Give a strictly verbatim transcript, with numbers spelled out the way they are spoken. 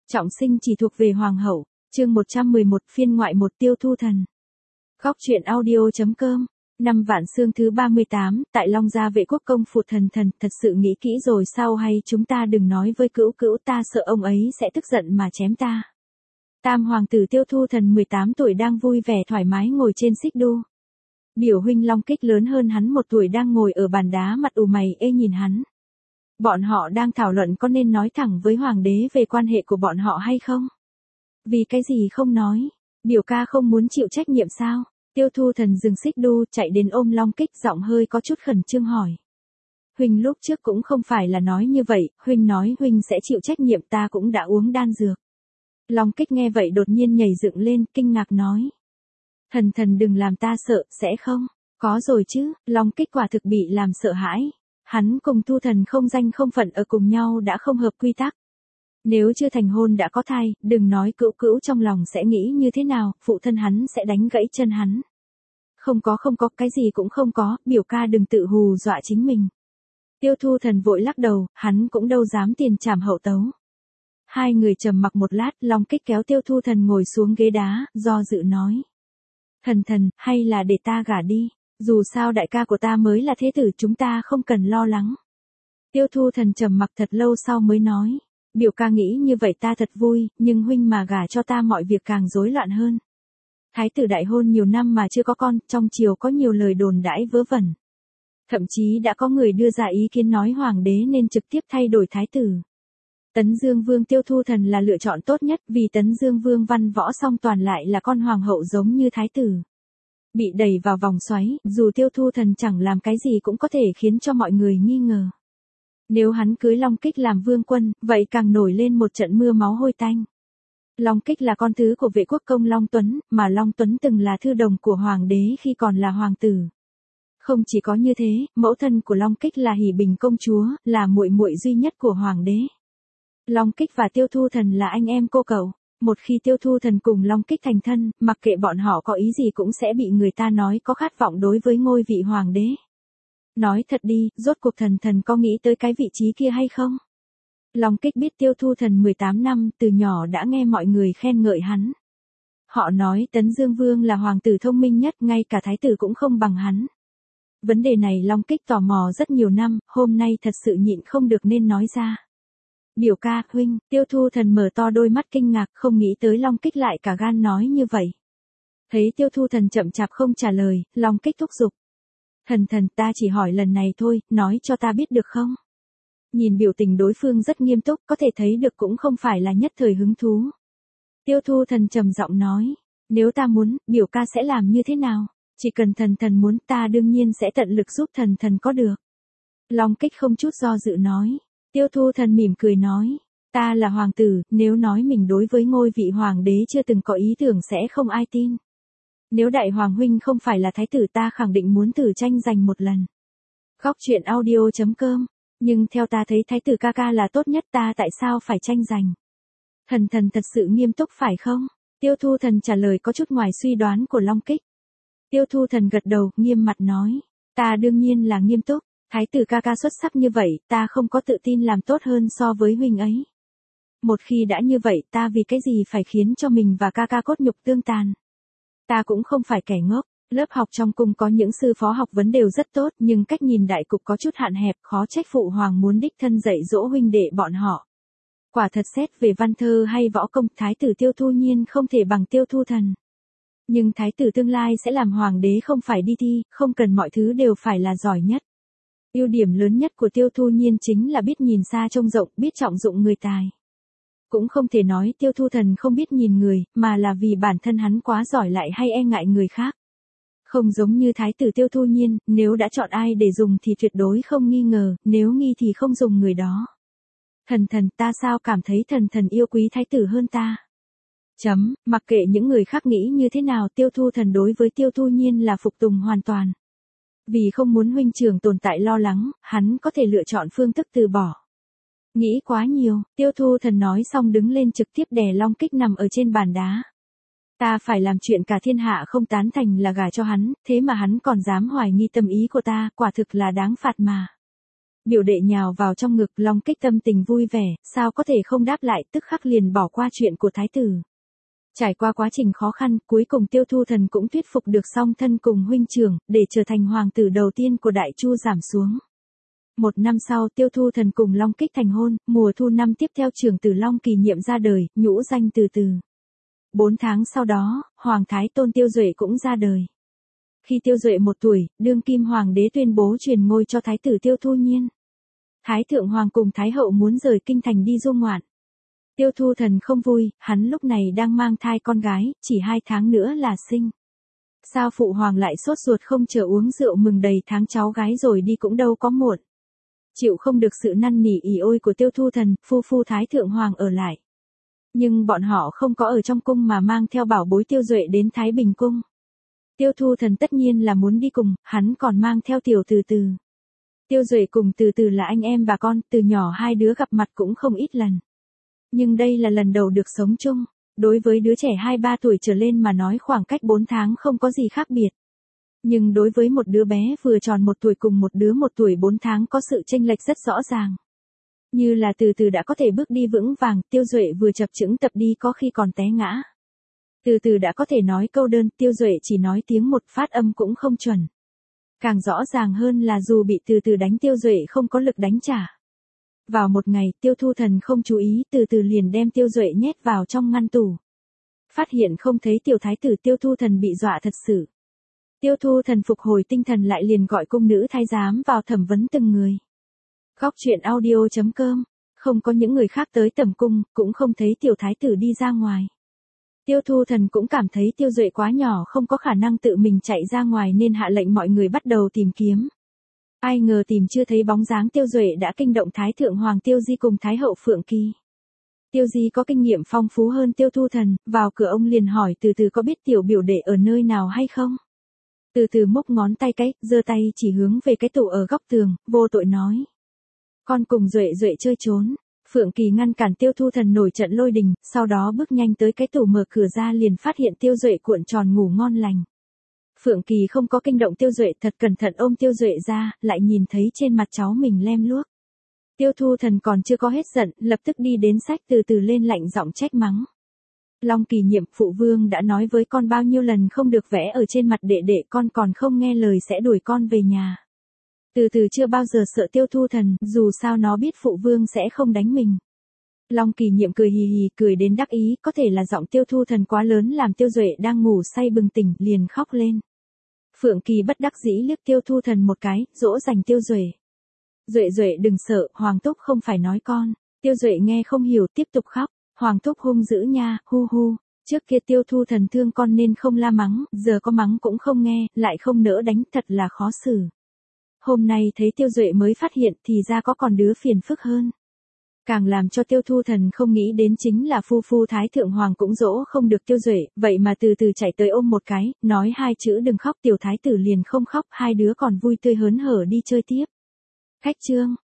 Trọng sinh chỉ thuộc về hoàng hậu, chương một trăm mười một phiên ngoại một Tiêu Thu Thần. Góc truyện audio.com, năm Vạn Xương thứ ba mươi tám, tại Long Gia Vệ Quốc công phủ Thần Thần, thật sự nghĩ kỹ rồi sao hay chúng ta đừng nói với Cữu Cữu, ta sợ ông ấy sẽ tức giận mà chém ta. Tam hoàng tử Tiêu Thu Thần mười tám tuổi đang vui vẻ thoải mái ngồi trên xích đu. Biểu huynh Long Kích lớn hơn hắn một tuổi đang ngồi ở bàn đá mặt ù mày ê nhìn hắn. Bọn họ đang thảo luận có nên nói thẳng với hoàng đế về quan hệ của bọn họ hay không? Vì cái gì không nói? Biểu ca không muốn chịu trách nhiệm sao? Tiêu Thu Thần dừng xích đu chạy đến ôm Long Kích, giọng hơi có chút khẩn trương hỏi. Huynh lúc trước cũng không phải là nói như vậy, huynh nói huynh sẽ chịu trách nhiệm, ta cũng đã uống đan dược. Long Kích nghe vậy đột nhiên nhảy dựng lên, kinh ngạc nói. Thần thần đừng làm ta sợ, sẽ không? Có rồi chứ, Long Kích quả thực bị làm sợ hãi. Hắn cùng Thu Thần không danh không phận ở cùng nhau đã không hợp quy tắc. Nếu chưa thành hôn đã có thai, đừng nói Cữu Cữu trong lòng sẽ nghĩ như thế nào, phụ thân hắn sẽ đánh gãy chân hắn. Không có không có, cái gì cũng không có, biểu ca đừng tự hù dọa chính mình. Tiêu Thu Thần vội lắc đầu, hắn cũng đâu dám tiền trảm hậu tấu. Hai người trầm mặc một lát, Long Kích kéo Tiêu Thu Thần ngồi xuống ghế đá, do dự nói. Thần thần, hay là để ta gả đi, dù sao đại ca của ta mới là thế tử, chúng ta không cần lo lắng. Tiêu Thu Thần trầm mặc thật lâu sau mới nói. Biểu ca nghĩ như vậy ta thật vui, nhưng huynh mà gả cho ta mọi việc càng rối loạn hơn. Thái tử đại hôn nhiều năm mà chưa có con, trong triều có nhiều lời đồn đãi vớ vẩn. Thậm chí đã có người đưa ra ý kiến nói hoàng đế nên trực tiếp thay đổi thái tử. Tấn Dương Vương Tiêu Thu Thần là lựa chọn tốt nhất, vì Tấn Dương Vương văn võ song toàn lại là con hoàng hậu giống như thái tử. Bị đẩy vào vòng xoáy, dù Tiêu Thu Thần chẳng làm cái gì cũng có thể khiến cho mọi người nghi ngờ. Nếu hắn cưới Long Kích làm vương quân, vậy càng nổi lên một trận mưa máu hôi tanh. Long Kích là con thứ của Vệ Quốc công Long Tuấn, mà Long Tuấn từng là thư đồng của hoàng đế khi còn là hoàng tử. Không chỉ có như thế, mẫu thân của Long Kích là Hỷ Bình công chúa, là muội muội duy nhất của hoàng đế. Long Kích và Tiêu Thu Thần là anh em cô cậu. Một khi Tiêu Thu Thần cùng Long Kích thành thân, mặc kệ bọn họ có ý gì cũng sẽ bị người ta nói có khát vọng đối với ngôi vị hoàng đế. Nói thật đi, rốt cuộc thần thần có nghĩ tới cái vị trí kia hay không? Long Kích biết Tiêu Thu Thần mười tám năm, từ nhỏ đã nghe mọi người khen ngợi hắn. Họ nói Tấn Dương Vương là hoàng tử thông minh nhất, ngay cả thái tử cũng không bằng hắn. Vấn đề này Long Kích tò mò rất nhiều năm, hôm nay thật sự nhịn không được nên nói ra. Biểu ca, huynh, Tiêu Thu Thần mở to đôi mắt kinh ngạc, không nghĩ tới Long Kích lại cả gan nói như vậy. Thấy Tiêu Thu Thần chậm chạp không trả lời, Long Kích thúc giục. Thần thần, ta chỉ hỏi lần này thôi, nói cho ta biết được không? Nhìn biểu tình đối phương rất nghiêm túc, có thể thấy được cũng không phải là nhất thời hứng thú. Tiêu Thu Thần trầm giọng nói, nếu ta muốn, biểu ca sẽ làm như thế nào? Chỉ cần thần thần muốn, ta đương nhiên sẽ tận lực giúp thần thần có được. Long Kích không chút do dự nói. Tiêu Thu Thần mỉm cười nói, ta là hoàng tử, nếu nói mình đối với ngôi vị hoàng đế chưa từng có ý tưởng sẽ không ai tin. Nếu đại hoàng huynh không phải là thái tử, ta khẳng định muốn thử tranh giành một lần. Góc truyện audio.com, nhưng theo ta thấy thái tử ca ca là tốt nhất, ta tại sao phải tranh giành? Thần thần thật sự nghiêm túc phải không? Tiêu Thu Thần trả lời có chút ngoài suy đoán của Long Kích. Tiêu Thu Thần gật đầu, nghiêm mặt nói, ta đương nhiên là nghiêm túc, thái tử ca ca xuất sắc như vậy, ta không có tự tin làm tốt hơn so với huynh ấy. Một khi đã như vậy, ta vì cái gì phải khiến cho mình và ca ca cốt nhục tương tàn? Ta cũng không phải kẻ ngốc, lớp học trong cung có những sư phó học vấn đều rất tốt, nhưng cách nhìn đại cục có chút hạn hẹp, khó trách phụ hoàng muốn đích thân dạy dỗ huynh đệ bọn họ. Quả thật xét về văn thơ hay võ công, thái tử Tiêu Thu Nhiên không thể bằng Tiêu Thu Thần. Nhưng thái tử tương lai sẽ làm hoàng đế không phải đi thi, không cần mọi thứ đều phải là giỏi nhất. Ưu điểm lớn nhất của Tiêu Thu Nhiên chính là biết nhìn xa trông rộng, biết trọng dụng người tài. Cũng không thể nói Tiêu Thu Thần không biết nhìn người, mà là vì bản thân hắn quá giỏi lại hay e ngại người khác. Không giống như thái tử Tiêu Thu Nhiên, nếu đã chọn ai để dùng thì tuyệt đối không nghi ngờ, nếu nghi thì không dùng người đó. Thần thần, ta sao cảm thấy thần thần yêu quý thái tử hơn ta? Chấm, mặc kệ những người khác nghĩ như thế nào, Tiêu Thu Thần đối với Tiêu Thu Nhiên là phục tùng hoàn toàn. Vì không muốn huynh trưởng tồn tại lo lắng, hắn có thể lựa chọn phương thức từ bỏ. Nghĩ quá nhiều, Tiêu Thu Thần nói xong đứng lên trực tiếp đè Long Kích nằm ở trên bàn đá. Ta phải làm chuyện cả thiên hạ không tán thành là gả cho hắn, thế mà hắn còn dám hoài nghi tâm ý của ta, quả thực là đáng phạt mà. Biểu đệ nhào vào trong ngực, Long Kích tâm tình vui vẻ, sao có thể không đáp lại, tức khắc liền bỏ qua chuyện của thái tử. Trải qua quá trình khó khăn, cuối cùng Tiêu Thu Thần cũng thuyết phục được song thân cùng huynh trưởng, để trở thành hoàng tử đầu tiên của Đại Chu giảm xuống. Một năm sau, Tiêu Thu Thần cùng Long Kích thành hôn, mùa thu năm tiếp theo trưởng tử Long Kỳ Nhiệm ra đời, nhũ danh Từ Từ. Bốn tháng sau đó, Hoàng Thái Tôn Tiêu Duệ cũng ra đời. Khi Tiêu Duệ một tuổi, đương kim hoàng đế tuyên bố truyền ngôi cho thái tử Tiêu Thu Nhiên. Thái thượng hoàng cùng thái hậu muốn rời kinh thành đi du ngoạn. Tiêu Thu Thần không vui, hắn lúc này đang mang thai con gái, chỉ hai tháng nữa là sinh. Sao phụ hoàng lại sốt ruột không chờ uống rượu mừng đầy tháng cháu gái rồi đi cũng đâu có muộn. Chịu không được sự năn nỉ ỉ ôi của Tiêu Thu Thần, phu phu thái thượng hoàng ở lại. Nhưng bọn họ không có ở trong cung mà mang theo bảo bối Tiêu Duệ đến Thái Bình cung. Tiêu Thu Thần tất nhiên là muốn đi cùng, hắn còn mang theo tiểu Từ Từ. Tiêu Duệ cùng Từ Từ là anh em bà con, từ nhỏ hai đứa gặp mặt cũng không ít lần. Nhưng đây là lần đầu được sống chung, đối với đứa trẻ hai ba tuổi trở lên mà nói khoảng cách bốn tháng không có gì khác biệt. Nhưng đối với một đứa bé vừa tròn một tuổi cùng một đứa một tuổi bốn tháng có sự chênh lệch rất rõ ràng. Như là Từ Từ đã có thể bước đi vững vàng, Tiêu Duệ vừa chập chững tập đi có khi còn té ngã. Từ Từ đã có thể nói câu đơn, Tiêu Duệ chỉ nói tiếng một phát âm cũng không chuẩn. Càng rõ ràng hơn là dù bị Từ Từ đánh Tiêu Duệ không có lực đánh trả. Vào một ngày, Tiêu Thu Thần không chú ý, Từ Từ liền đem Tiêu Duệ nhét vào trong ngăn tủ. Phát hiện không thấy tiểu thái tử, Tiêu Thu Thần bị dọa thật sự. Tiêu Thu Thần phục hồi tinh thần lại liền gọi cung nữ thái giám vào thẩm vấn từng người. Góc truyện audio chấm com, không có những người khác tới tẩm cung, cũng không thấy tiểu thái tử đi ra ngoài. Tiêu Thu Thần cũng cảm thấy Tiêu Duệ quá nhỏ không có khả năng tự mình chạy ra ngoài nên hạ lệnh mọi người bắt đầu tìm kiếm. Ai ngờ tìm chưa thấy bóng dáng Tiêu Duệ đã kinh động Thái Thượng Hoàng Tiêu Di cùng Thái Hậu Phượng Kỳ. Tiêu Di có kinh nghiệm phong phú hơn Tiêu Thu Thần, vào cửa ông liền hỏi Từ Từ có biết tiểu biểu đệ ở nơi nào hay không. Từ Từ múc ngón tay cái, giơ tay chỉ hướng về cái tủ ở góc tường, vô tội nói. Con cùng Duệ Duệ chơi trốn. Phượng Kỳ ngăn cản Tiêu Thu Thần nổi trận lôi đình, sau đó bước nhanh tới cái tủ mở cửa ra liền phát hiện Tiêu Duệ cuộn tròn ngủ ngon lành. Phượng Kỳ không có kinh động Tiêu Duệ, thật cẩn thận ôm Tiêu Duệ ra, lại nhìn thấy trên mặt cháu mình lem luốc. Tiêu Thu Thần còn chưa có hết giận, lập tức đi đến xách Từ Từ lên lạnh giọng trách mắng. Long Kỳ Nhiệm, phụ vương đã nói với con bao nhiêu lần không được vẽ ở trên mặt đệ đệ, con còn không nghe lời sẽ đuổi con về nhà. Từ Từ chưa bao giờ sợ Tiêu Thu Thần, dù sao nó biết phụ vương sẽ không đánh mình. Long Kỳ Nhiệm cười hì hì, cười đến đắc ý, có thể là giọng Tiêu Thu Thần quá lớn làm Tiêu Duệ đang ngủ say bừng tỉnh, liền khóc lên. Phượng Kỳ bất đắc dĩ liếc Tiêu Thu Thần một cái, dỗ dành Tiêu Duệ. Duệ Duệ đừng sợ, Hoàng Thúc không phải nói con. Tiêu Duệ nghe không hiểu, tiếp tục khóc. Hoàng Thúc hung dữ nha, hu hu. Trước kia Tiêu Thu Thần thương con nên không la mắng, giờ có mắng cũng không nghe, lại không nỡ đánh, thật là khó xử. Hôm nay thấy Tiêu Duệ mới phát hiện thì ra có còn đứa phiền phức hơn. Càng làm cho Tiêu Thu Thần không nghĩ đến chính là phu phu Thái Thượng Hoàng cũng dỗ không được Tiêu Duệ, vậy mà từ từ chạy tới ôm một cái, nói hai chữ đừng khóc, tiểu thái tử liền không khóc, hai đứa còn vui tươi hớn hở đi chơi tiếp. Khách chương.